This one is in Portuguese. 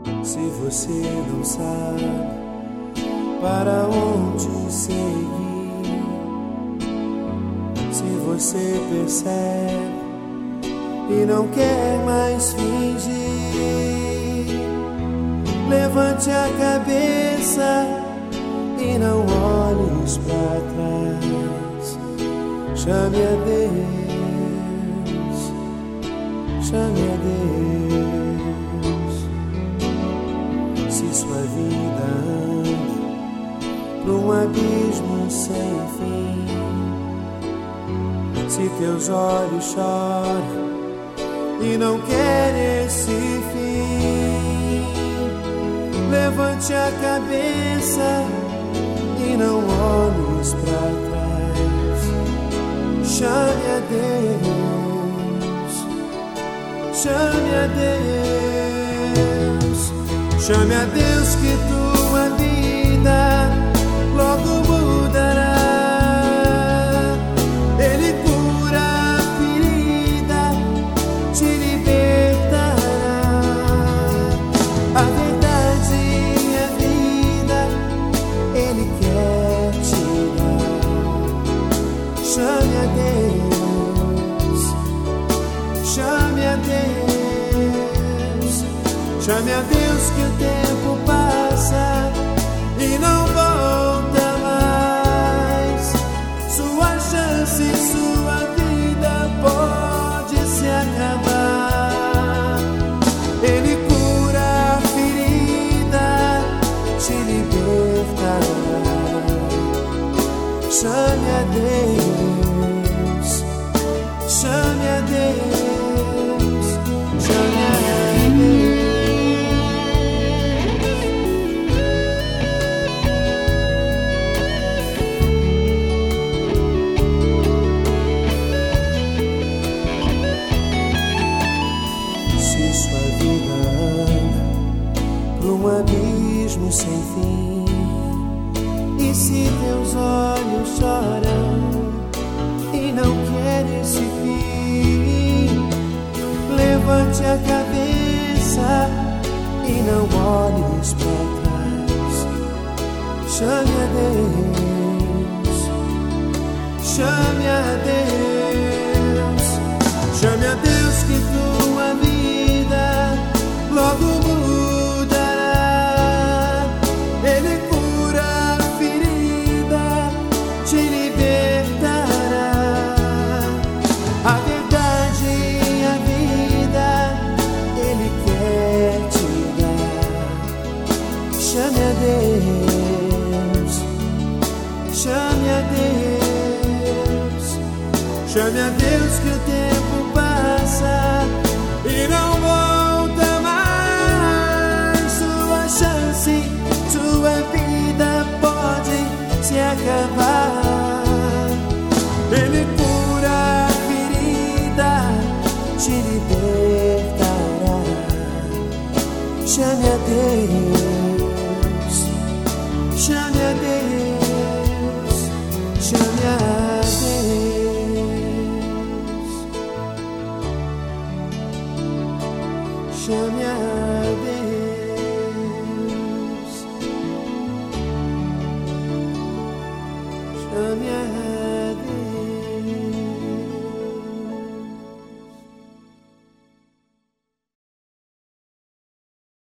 Se você não sabe para onde seguir, se você percebe e não quer mais fingir, levante a cabeça e não olhes para trás. Chame a Deus, chame a Deus. Se sua vida anda pra um abismo sem fim, se teus olhos choram e não quer esse fim, levante a cabeça e não olhes para trás. Chame a Deus, chame a Deus, chame a Deus que tua vida logo mudará. Ele cura a ferida, te libertará. A verdade e a vida Ele quer te dar. Chame a Deus, chame a Deus, chame a Deus que o tempo passa e não volta mais. Sua chance, sua vida pode se acabar. Ele cura a ferida, te libertará. Chame a Deus, chame a Deus, chame a Deus. Se sua vida anda por um abismo sem fim, e se teus olhos choram e não quer esse fim, levante a cabeça e não olhes para trás. Chame a Deus, chame a Deus, chame a Deus que tua vida logo mudará. Ele cura a ferida, te libertará. A verdade e a vida Ele quer te dar. Chame a Deus, chame a Deus, chame a Deus que o tempo passa e não volta mais. Sua chance, sua vida pode se acabar. Ele cura a ferida, te libertará. Chame a Deus, chame a Deus, chame a Deus, chame a Deus, chame a Deus.